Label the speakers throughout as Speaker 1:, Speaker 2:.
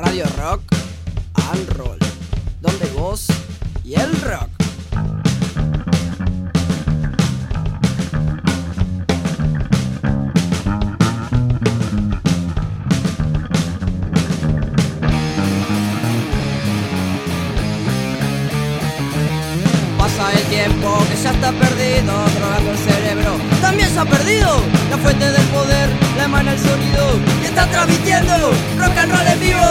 Speaker 1: Radio Rock and Roll, donde vos y el rock. Pasa el tiempo que ya está perdido, drogando el cerebro. También se ha perdido la fuente del poder, la emana el sonido y está transmitiendo rock and roll en vivo.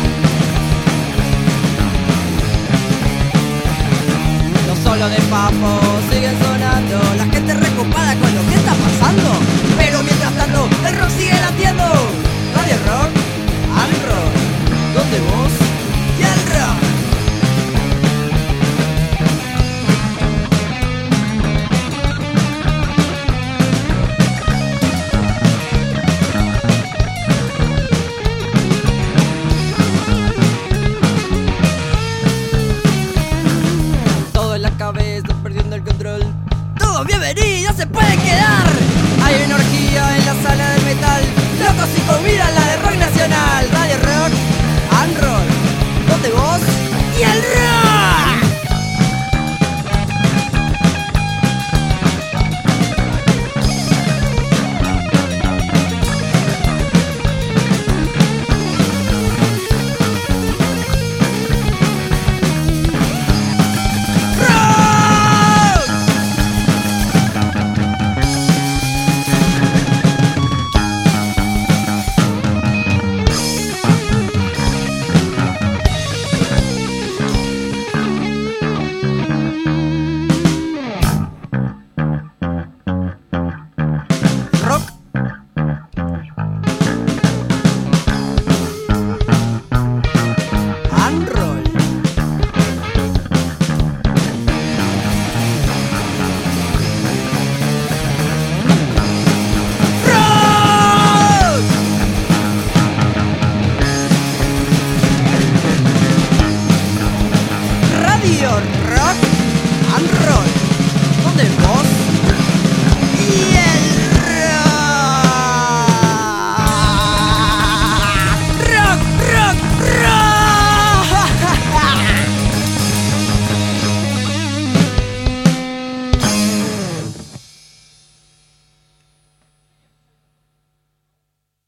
Speaker 1: Los solos de Papo siguen sonando, la gente recopada con lo que está pasando. Pero mientras tanto el rock sigue latiendo.